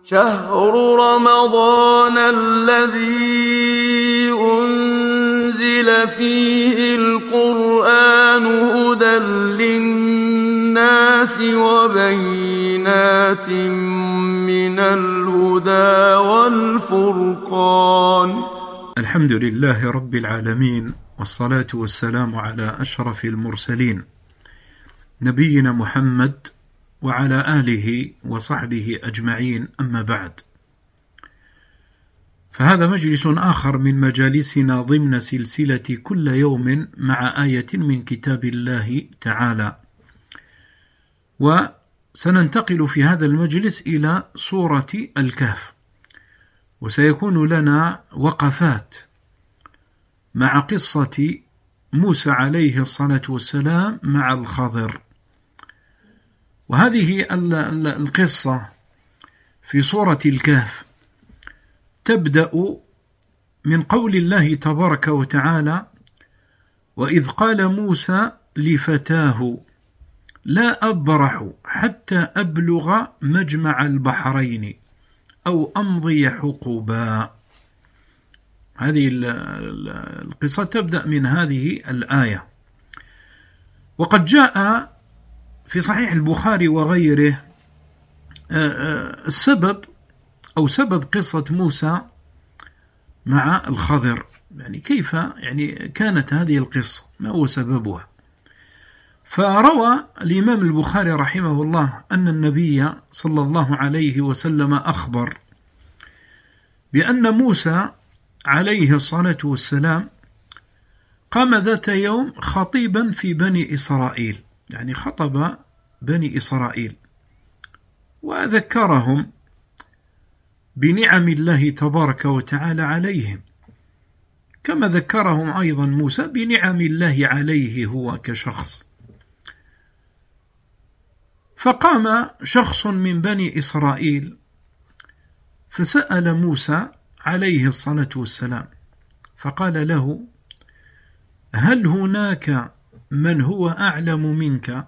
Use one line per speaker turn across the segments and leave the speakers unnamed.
شهر رمضان الذي أنزل فيه القرآن هدى للناس وبينات من الهدى والفرقان.
الحمد لله رب العالمين، والصلاة والسلام على أشرف المرسلين نبينا محمد وعلى آله وصحبه أجمعين، أما بعد، فهذا مجلس آخر من مجالسنا ضمن سلسلة كل يوم مع آية من كتاب الله تعالى. وسننتقل في هذا المجلس إلى سورة الكهف، وسيكون لنا وقفات مع قصة موسى عليه الصلاة والسلام مع الخضر. وهذه القصة في سورة الكهف تبدأ من قول الله تبارك وتعالى: وإذ قال موسى لفتاه لا أبرح حتى أبلغ مجمع البحرين أو أمضي حقبا. هذه القصة تبدأ من هذه الآية. وقد جاء في صحيح البخاري وغيره السبب أو سبب قصة موسى مع الخضر، يعني كيف كانت هذه القصة، ما هو سببها. فروى الإمام البخاري رحمه الله أن النبي صلى الله عليه وسلم أخبر بأن موسى عليه الصلاة والسلام قام ذات يوم خطيبا في بني إسرائيل، يعني خطب بني إسرائيل وذكرهم بنعم الله تبارك وتعالى عليهم، كما ذكرهم أيضا موسى بنعم الله عليه هو كشخص. فقام شخص من بني إسرائيل فسأل موسى عليه الصلاة والسلام فقال له: هل هناك من هو أعلم منك؟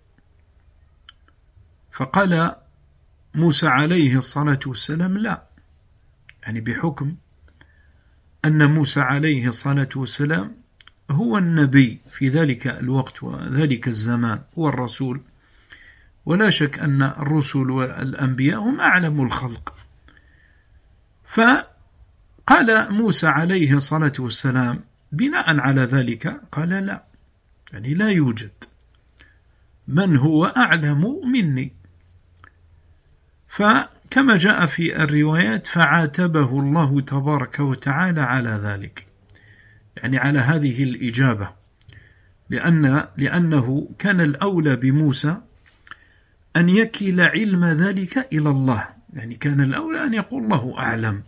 فقال موسى عليه الصلاة والسلام: لا، يعني بحكم أن موسى عليه الصلاة والسلام هو النبي في ذلك الوقت وذلك الزمان، هو الرسول، ولا شك أن الرسل والأنبياء هم أعلم الخلق. فقال موسى عليه الصلاة والسلام بناء على ذلك قال: لا، يعني لا يوجد من هو أعلم مني. فكما جاء في الروايات فعاتبه الله تبارك وتعالى على ذلك، يعني على هذه الإجابة، لأنه كان الأولى بموسى أن يكل علم ذلك إلى الله، يعني كان الأولى أن يقول الله أعلم،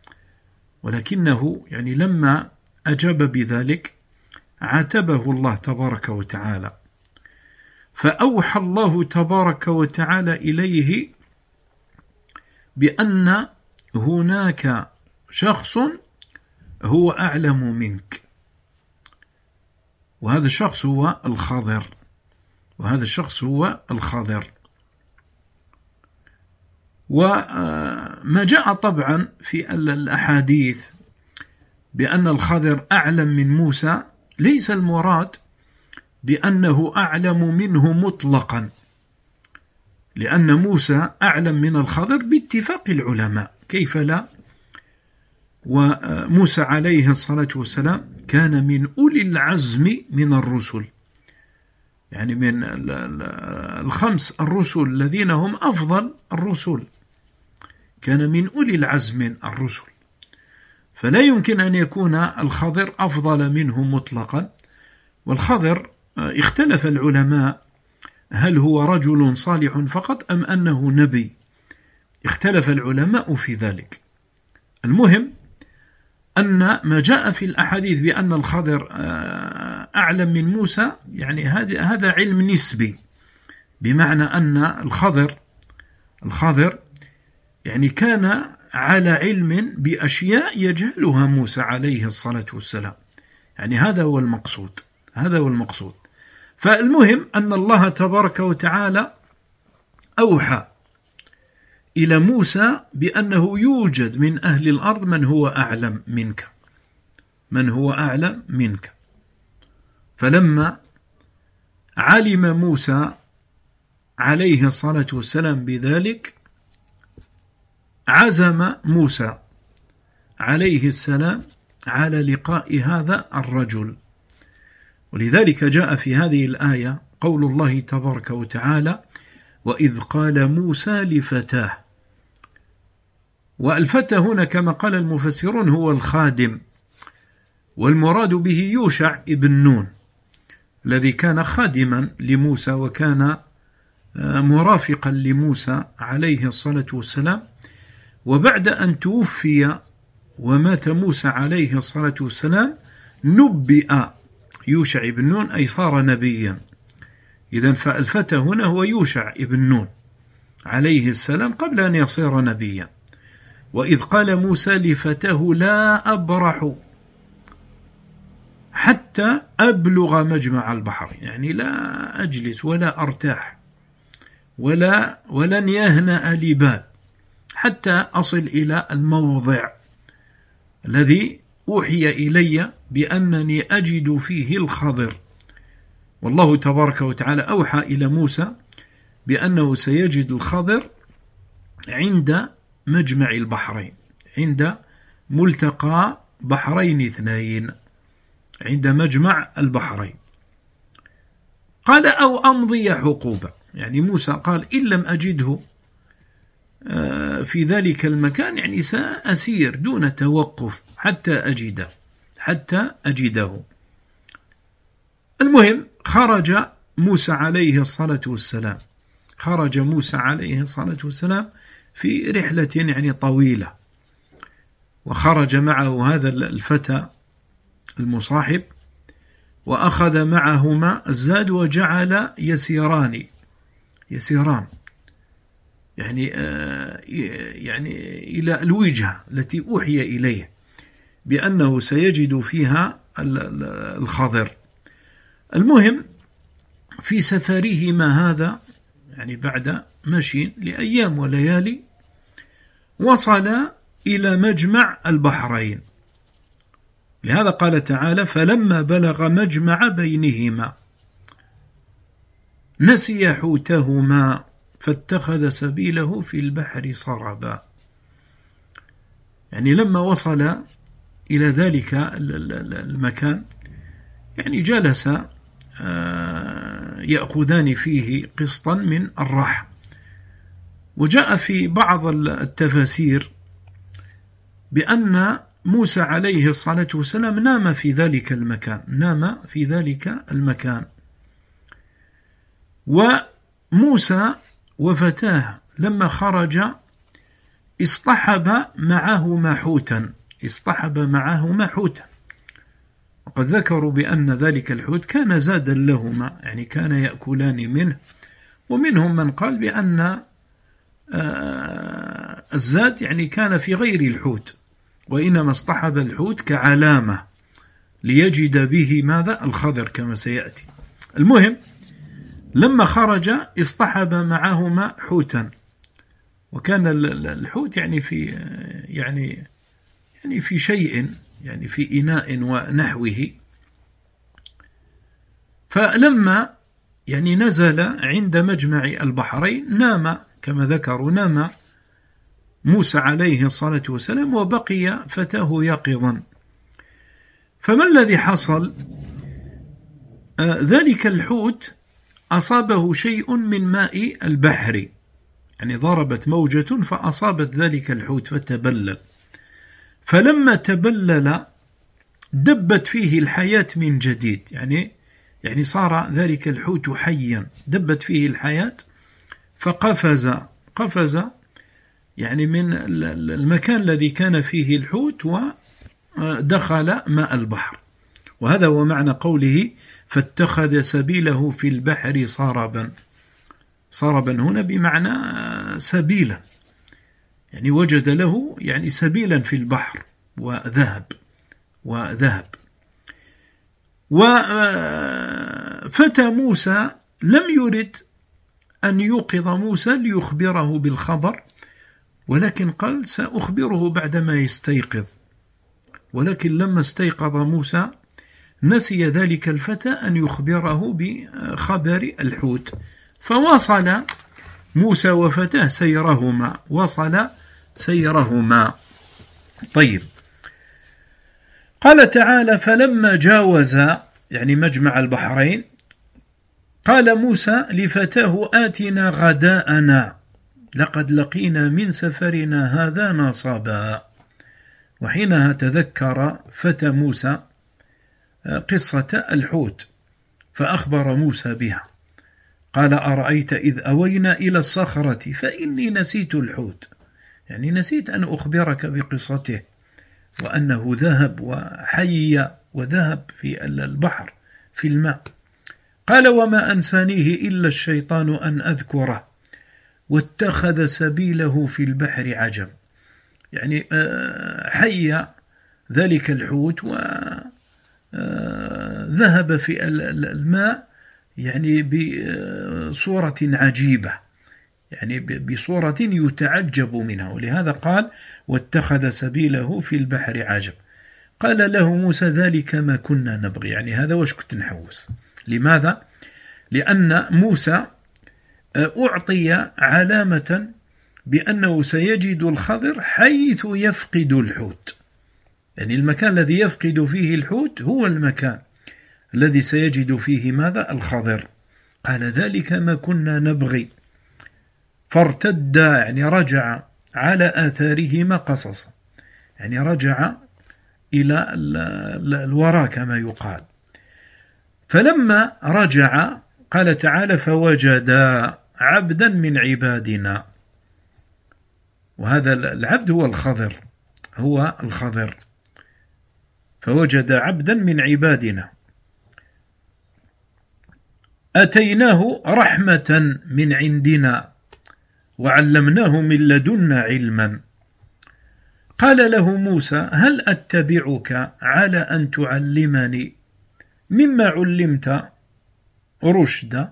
ولكنه لما أجاب بذلك عاتبه الله تبارك وتعالى. فأوحى الله تبارك وتعالى إليه بأن هناك شخص هو أعلم منك، وهذا الشخص هو الخضر. وما جاء طبعا في الأحاديث بأن الخضر أعلم من موسى ليس المراد بأنه أعلم منه مطلقا، لأن موسى أعلم من الخضر باتفاق العلماء، كيف لا؟ وموسى عليه الصلاة والسلام كان من أولي العزم من الرسل، يعني من الخمس الرسل الذين هم أفضل الرسل، كان من أولي العزم من الرسل، فلا يمكن أن يكون الخضر أفضل منه مطلقا. والخضر اختلف العلماء هل هو رجل صالح فقط أم أنه نبي، اختلف العلماء في ذلك. المهم أن ما جاء في الأحاديث بأن الخضر أعلم من موسى، يعني هذا علم نسبي، بمعنى أن الخضر كان على علم بأشياء يجهلها موسى عليه الصلاة والسلام، يعني هذا هو المقصود. فالمهم أن الله تبارك وتعالى أوحى إلى موسى بأنه يوجد من أهل الأرض من هو أعلم منك. فلما علم موسى عليه الصلاة والسلام بذلك عزم موسى عليه السلام على لقاء هذا الرجل. ولذلك جاء في هذه الآية قول الله تبارك وتعالى: وإذ قال موسى لفتاه. والفتى هنا كما قال المفسرون هو الخادم، والمراد به يوشع ابن نون الذي كان خادما لموسى وكان مرافقا لموسى عليه الصلاة والسلام. وبعد أن توفي ومات موسى عليه الصلاة والسلام نبئ يوشع ابن نون أي صار نبيا. إذن فالفتى هنا هو يوشع ابن نون عليه السلام قبل أن يصير نبيا. وإذ قال موسى لفتاه لا أبرح حتى أبلغ مجمع البحر، يعني لا أجلس ولا أرتاح ولن يهنأ لي بال حتى أصل إلى الموضع الذي أوحي إلي بأنني أجد فيه الخضر. والله تبارك وتعالى أوحى إلى موسى بأنه سيجد الخضر عند مجمع البحرين، عند ملتقى بحرين اثنين، عند مجمع البحرين. قال أو أمضي حقوبة، يعني موسى قال إن لم أجده في ذلك المكان يعني سأسير دون توقف حتى أجده. المهم خرج موسى عليه الصلاة والسلام في رحلة يعني طويلة، وخرج معه هذا الفتى المصاحب وأخذ معهما الزاد وجعل يسيران يعني إلى الوجهة التي أوحي إليه بأنه سيجد فيها الخضر. المهم في سفرهما هذا يعني بعد مشي لأيام وليالي وصل إلى مجمع البحرين. لهذا قال تعالى: فلما بلغ مجمع بينهما نسي حوتهما فاتخذ سبيله في البحر سربا. يعني لما وصل إلى ذلك المكان يعني جلس يأخذان فيه قسطا من الرح. وجاء في بعض التفاسير بأن موسى عليه الصلاة والسلام نام في ذلك المكان. وموسى وفتاه لما خرج اصطحب معهما حوتا، وقد ذكروا بأن ذلك الحوت كان زادا لهما، يعني كان يأكلان منه. ومنهم من قال بأن الزاد يعني كان في غير الحوت، وإنما اصطحب الحوت كعلامة ليجد به ماذا؟ الخضر كما سيأتي. المهم لما خرج اصطحب معهما حوتا، وكان الحوت يعني في شيء، يعني في إناء ونحوه. فلما يعني نزل عند مجمع البحرين نام كما ذكروا، نام موسى عليه الصلاة والسلام وبقي فتاه يقظا. فما الذي حصل؟ ذلك الحوت أصابه شيء من ماء البحر، يعني ضربت موجة فأصابت ذلك الحوت فتبلل. فلما تبلل دبت فيه الحياة من جديد، يعني صار ذلك الحوت حيا، دبت فيه الحياة فقفز يعني من المكان الذي كان فيه الحوت ودخل ماء البحر. وهذا هو معنى قوله فاتخذ سبيله في البحر سربا هنا بمعنى سبيلا، يعني وجد له يعني سبيلا في البحر وذهب. وفتى موسى لم يرد أن يوقظ موسى ليخبره بالخبر، ولكن قال سأخبره بعدما يستيقظ. ولكن لما استيقظ موسى نسي ذلك الفتى أن يخبره بخبر الحوت، فواصل موسى وفتاه سيرهما، وصل سيرهما. طيب، قال تعالى: فلما جاوز يعني مجمع البحرين قال موسى لفتاه: آتنا غداءنا لقد لقينا من سفرنا هذا نصبا. وحينها تذكر فتى موسى قصة الحوت، فأخبر موسى بها. قال: أرأيت إذ أوينا إلى الصخرة فإني نسيت الحوت، يعني نسيت أن أخبرك بقصته، وأنه ذهب وحي وذهب في البحر في الماء. قال: وما أنسانيه إلا الشيطان أن أذكره واتخذ سبيله في البحر عجب. يعني حي ذلك الحوت وذهب في الماء يعني بصورة عجيبة، يعني بصورة يتعجب منها، ولهذا قال: واتخذ سبيله في البحر عجب. قال له موسى: ذلك ما كنا نبغي، يعني هذا وش كنت نحوس. لماذا؟ لأن موسى أعطي علامة بأنه سيجد الخضر حيث يفقد الحوت، يعني المكان الذي يفقد فيه الحوت هو المكان الذي سيجد فيه ماذا؟ الخضر. قال: ذلك ما كنا نبغي، فارتد يعني رجع على آثارهما قصصا، يعني رجع إلى الوراء كما يقال. فلما رجع قال تعالى: فوجدا عبدا من عبادنا، وهذا العبد هو الخضر، هو الخضر. فوجد عبدا من عبادنا أتيناه رحمة من عندنا وعلمناه من لدنا علما. قال له موسى: هل أتبعك على أن تعلمني مما علمت رشدا؟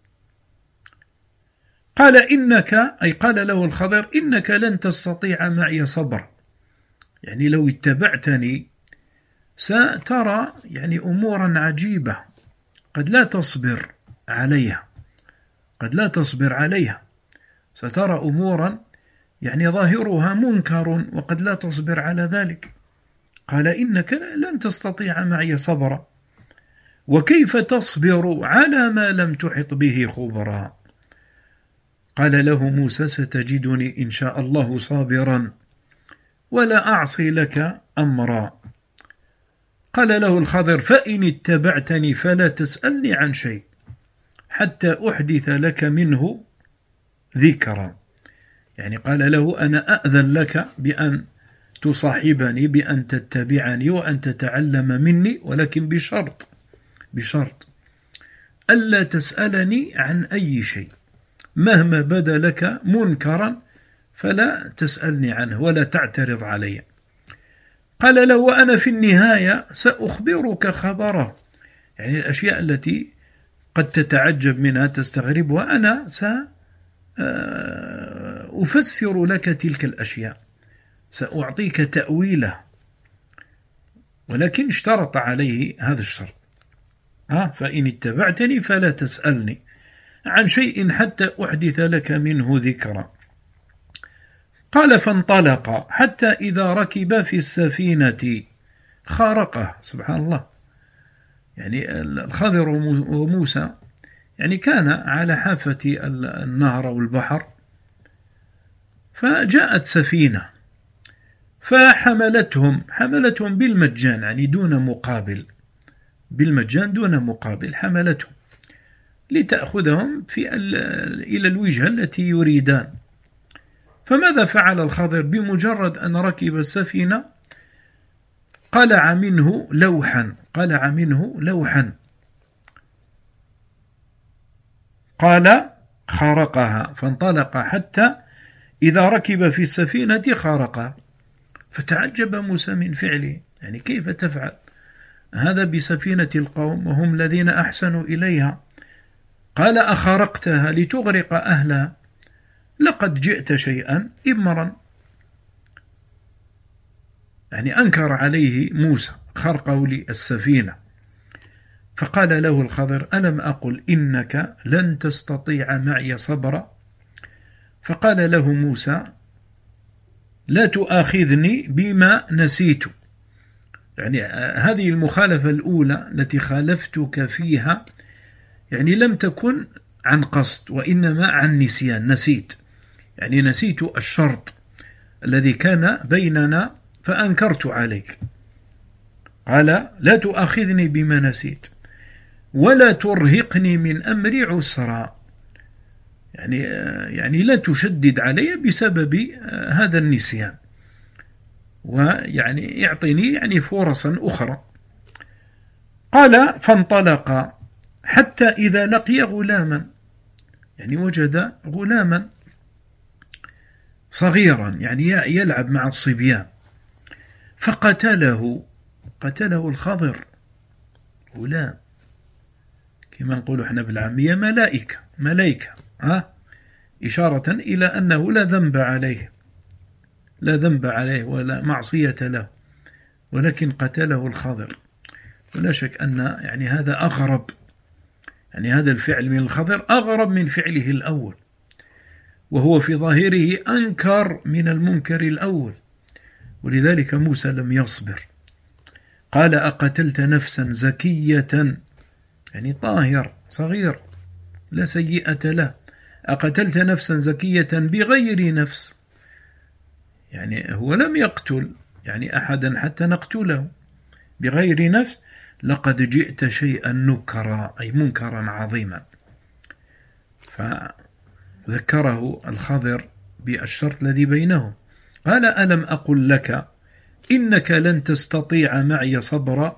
قال: إنك، أي قال له الخضر: إنك لن تستطيع معي صبرا، يعني لو اتبعتني سترى يعني أمورا عجيبة قد لا تصبر عليها، قد لا تصبر عليها، سترى أمورا يعني ظاهرها منكر وقد لا تصبر على ذلك. قال: إنك لن تستطيع معي صبرا، وكيف تصبر على ما لم تحط به خبرا؟ قال له موسى: ستجدني إن شاء الله صابرا ولا أعصي لك أمرا. قال له الخضر: فإن اتبعتني فلا تسألني عن شيء حتى أحدث لك منه ذكرا. يعني قال له: أنا أأذن لك بأن تصاحبني، بأن تتبعني وأن تتعلم مني، ولكن بشرط ألا تسألني عن أي شيء، مهما بدا لك منكرا فلا تسألني عنه ولا تعترض علي. قال له: وأنا في النهاية سأخبرك خبره، يعني الأشياء التي قد تتعجب منها تستغربها أنا سأفسر لك تلك الأشياء، سأعطيك تأويله. ولكن اشترط عليه هذا الشرط: فإن اتبعتني فلا تسألني عن شيء حتى أحدث لك منه ذكرا. قال: فانطلق حتى إذا ركب في السفينة خارقه. سبحان الله، يعني الخضر وموسى يعني كان على حافة النهر والبحر، فجاءت سفينة فحملتهم بالمجان، يعني دون مقابل، بالمجان دون مقابل حملتهم لتأخذهم إلى الوجهة التي يريدان. فماذا فعل الخضر؟ بمجرد أن ركب السفينة قلع منه لوحا، قال: خارقها. فانطلق حتى إذا ركب في السفينة خارقها. فتعجب موسى من فعله، يعني كيف تفعل هذا بسفينة القوم وهم الذين أحسنوا إليها؟ قال: أخرقتها لتغرق أهلها؟ لقد جئت شيئا إمرا، يعني أنكر عليه موسى خرقه للسفينة. فقال له الخضر: ألم أقل إنك لن تستطيع معي صبرا؟ فقال له موسى: لا تؤاخذني بما نسيت. يعني هذه المخالفة الأولى التي خالفتك فيها يعني لم تكن عن قصد، وإنما عن نسيان، نسيت، يعني نسيت الشرط الذي كان بيننا فأنكرت عليك. قال: لا تؤاخذني بما نسيت ولا ترهقني من أمري عسرا، يعني لا تشدد علي بسبب هذا النسيان، ويعني اعطني يعني فرصا أخرى. قال: فانطلق حتى إذا لقي غلاما، يعني وجد غلاما صغيرا يعني يلعب مع الصبيان، فقتله الخضر. غلام كما نقول احنا بالعامية ملائكة إشارة إلى أنه لا ذنب عليه ولا معصية له، ولكن قتله الخضر. ولا شك أن يعني هذا أغرب، يعني هذا الفعل من الخضر أغرب من فعله الأول، وهو في ظاهره أنكر من المنكر الأول، ولذلك موسى لم يصبر. قال: أقتلت نفسا زكية، يعني طاهر صغير لا سيئة له، أقتلت نفسا زكية بغير نفس، يعني هو لم يقتل يعني أحدا حتى نقتله، بغير نفس، لقد جئت شيئا نكرا، أي منكرا عظيما. فذكره الخضر بالشرط الذي بينهم. قال: ألم أقل لك إنك لن تستطيع معي صبرا؟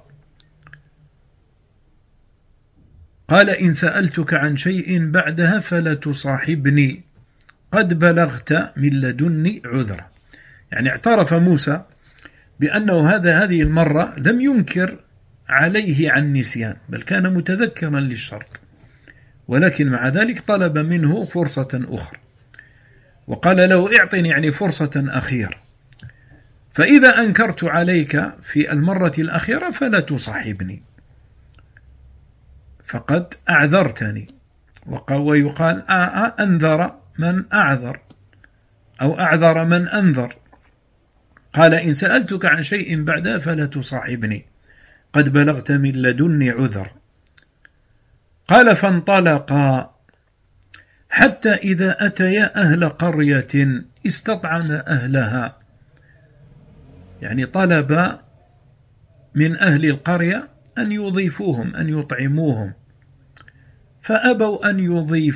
قال: إن سألتك عن شيء بعدها فلا تصاحبني، قد بلغت من لدني عذرا. يعني اعترف موسى بأنه هذه المرة لم ينكر عليه عن نسيان، بل كان متذكرا للشرط، ولكن مع ذلك طلب منه فرصة أخرى، وقال له: اعطني يعني فرصة أخيرة، فإذا أنكرت عليك في المرة الأخيرة فلا تصاحبني، فقد أعذرتني. ويقال أنذر من أعذر، أو أعذر من أنذر. قال: إن سألتك عن شيء بعدها فلا تصاحبني، قد بلغت من لدني عذر. قال: فانطلقا حتى إذا أتيا أهل قرية استطعم أهلها، يعني طلب من أهل القرية أن يضيفوهم، أن يطعموهم، فأبوا أن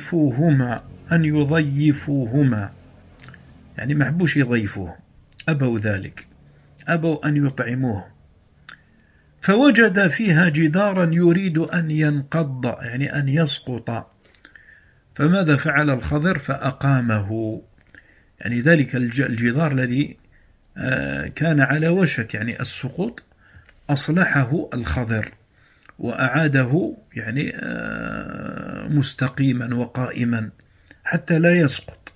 يضيفوهما، يعني محبوش يضيفوهم، أبوا ذلك، أبوا أن يطعموهم. فوجد فيها جدارا يريد أن ينقض، يعني أن يسقط، فماذا فعل الخضر؟ فأقامه، يعني ذلك الجدار الذي كان على وشك يعني السقوط أصلحه الخضر وأعاده يعني مستقيما وقائما حتى لا يسقط.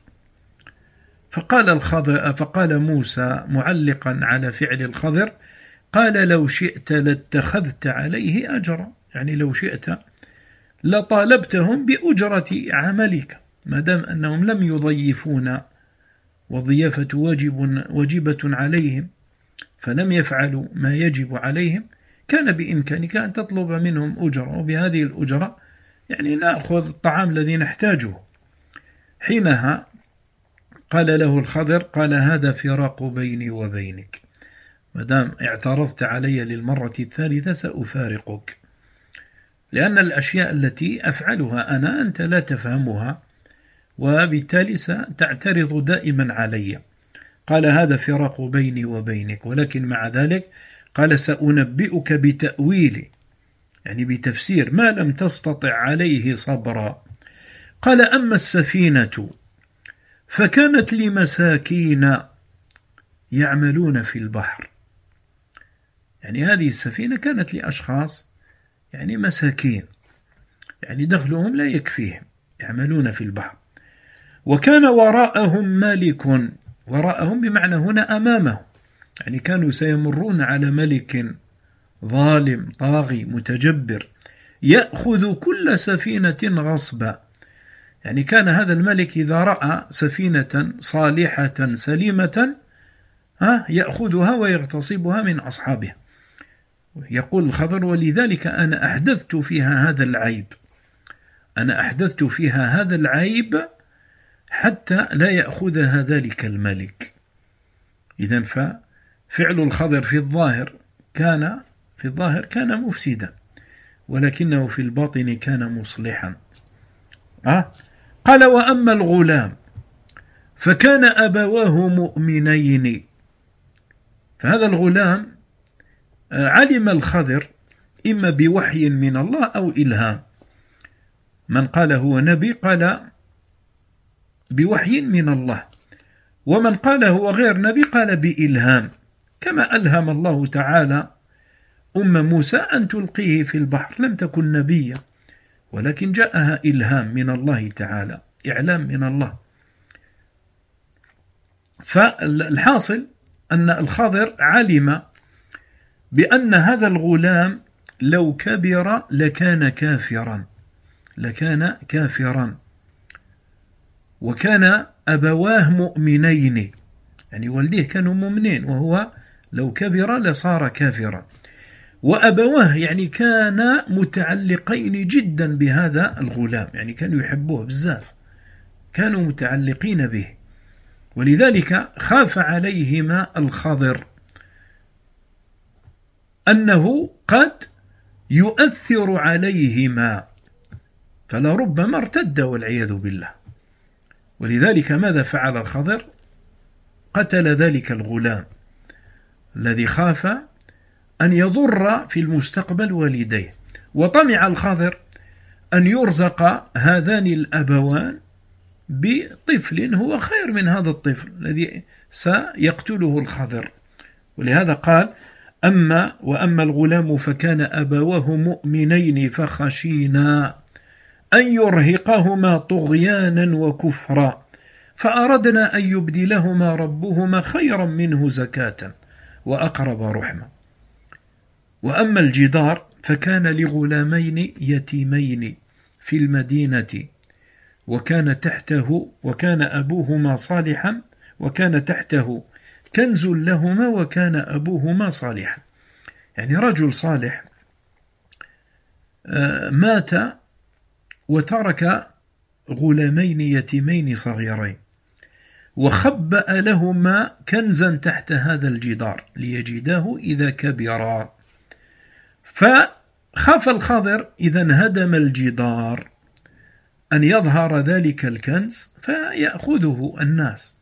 فقال موسى معلقا على فعل الخضر: قال: لو شئت لاتخذت عليه أجرا، يعني لو شئت لطالبتهم بأجرة عملك، ما دام أنهم لم يضيفون والضيافة واجبة عليهم فلم يفعلوا ما يجب عليهم، كان بإمكانك أن تطلب منهم أجرة، وبهذه الأجرة يعني نأخذ الطعام الذي نحتاجه. حينها قال له الخضر: قال: هذا فراق بيني وبينك، ما دام اعترضت علي للمرة الثالثة سأفارقك، لأن الأشياء التي أفعلها أنا أنت لا تفهمها، وبالتالي ستعترض دائما علي. قال: هذا فراق بيني وبينك، ولكن مع ذلك قال: سأنبئك بتأويل، يعني بتفسير ما لم تستطع عليه صبرا. قال: أما السفينة فكانت لمساكين يعملون في البحر، يعني هذه السفينة كانت لأشخاص يعني مساكين، يعني دخلهم لا يكفيهم، يعملون في البحر. وكان وراءهم مالك، وراءهم بمعنى هنا أمامه، يعني كانوا سيمرون على ملك ظالم طاغي متجبر يأخذ كل سفينة غصبا. يعني كان هذا الملك إذا رأى سفينة صالحة سليمة يأخذها ويغتصبها من أصحابها. يقول الخضر: ولذلك أنا أحدثت فيها هذا العيب، أنا أحدثت فيها هذا العيب حتى لا يأخذها ذلك الملك. إذن ففعل الخضر في الظاهر كان مفسدا، ولكنه في الباطن كان مصلحا. قال: وأما الغلام فكان أبواه مؤمنين. فهذا الغلام علم الخضر إما بوحي من الله أو إلهام. من قال هو نبي قال بوحي من الله، ومن قال هو غير نبي قال بإلهام، كما ألهم الله تعالى موسى أن تلقيه في البحر، لم تكن نبيا ولكن جاءها إلهام من الله تعالى، إعلام من الله. فالحاصل أن الخضر علم بأن هذا الغلام لو كبر لكان كافرا، وكان أبواه مؤمنين، يعني والديه كانوا مؤمنين، وهو لو كبر لصار كافرا. وأبواه يعني كان متعلقين جدا بهذا الغلام، يعني كانوا يحبوه بزاف، كانوا متعلقين به، ولذلك خاف عليهما الخضر أنه قد يؤثر عليهما فلربما ارتد والعياذ بالله. ولذلك ماذا فعل الخضر؟ قتل ذلك الغلام الذي خاف أن يضر في المستقبل والديه. وطمع الخضر أن يرزق هذان الأبوان بطفل هو خير من هذا الطفل الذي سيقتله الخضر. ولهذا قال: وأما الغلام فكان أبواه مؤمنين فخشينا أن يرهقهما طغيانا وكفرا فأردنا أن يبدلهما ربهما خيرا منه زكاة وأقرب رحمة. وأما الجدار فكان لغلامين يتيمين في المدينة وكان أبوهما صالحا، وكان تحته كنز لهما وكان أبوهما صالحا. يعني رجل صالح مات وترك غلامين يتيمين صغيرين، وخبأ لهما كنزا تحت هذا الجدار ليجداه إذا كبرا. فخاف الخضر إذا انهدم الجدار أن يظهر ذلك الكنز فيأخذه الناس.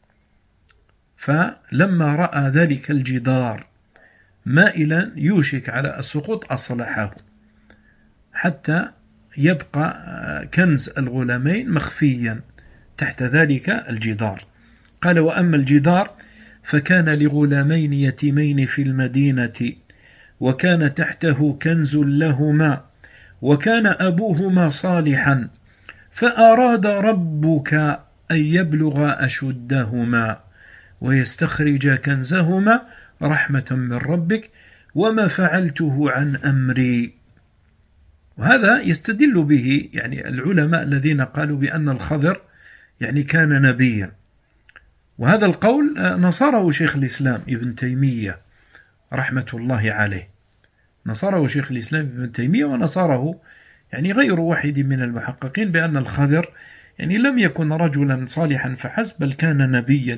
فلما رأى ذلك الجدار مائلا يوشك على السقوط أصلحه حتى يبقى كنز الغلامين مخفيا تحت ذلك الجدار. قال: وأما الجدار فكان لغلامين يتيمين في المدينة وكان تحته كنز لهما وكان أبوهما صالحا فأراد ربك أن يبلغ أشدهما ويستخرج كنزهما رحمة من ربك وما فعلته عن أمري. وهذا يستدل به يعني العلماء الذين قالوا بأن الخضر يعني كان نبيا، وهذا القول نصره شيخ الإسلام ابن تيمية رحمة الله عليه، نصره شيخ الإسلام ابن تيمية ونصره يعني غير واحد من المحققين بأن الخضر يعني لم يكن رجلا صالحا فحسب، بل كان نبيا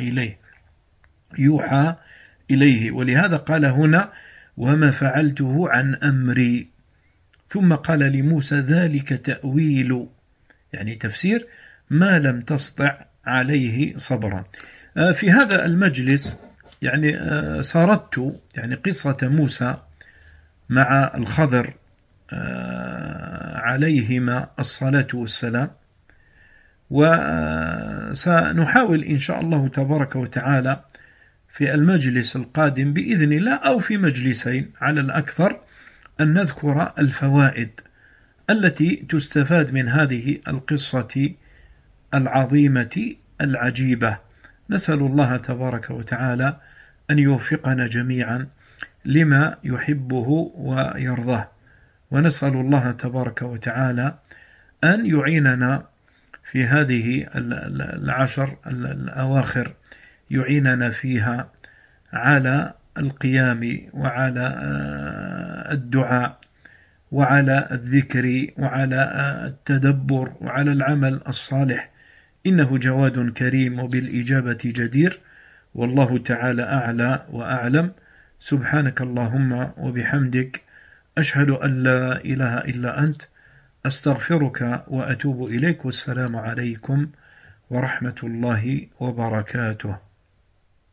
يوحى إليه. ولهذا قال هنا: وما فعلته عن أمري. ثم قال لموسى: ذلك تأويل، يعني تفسير ما لم تستطع عليه صبرا. في هذا المجلس يعني سردت يعني قصة موسى مع الخضر عليهما الصلاة والسلام، وسنحاول إن شاء الله تبارك وتعالى في المجلس القادم بإذن الله أو في مجلسين على الأكثر أن نذكر الفوائد التي تستفاد من هذه القصة العظيمة العجيبة. نسأل الله تبارك وتعالى أن يوفقنا جميعا لما يحبه ويرضاه، ونسأل الله تبارك وتعالى أن يعيننا في هذه العشر الأواخر، يعيننا فيها على القيام وعلى الدعاء وعلى الذكر وعلى التدبر وعلى العمل الصالح، إنه جواد كريم وبالإجابة جدير، والله تعالى أعلى وأعلم. سبحانك اللهم وبحمدك، أشهد أن لا إله إلا أنت، أستغفرك وأتوب إليك، والسلام عليكم ورحمة الله وبركاته.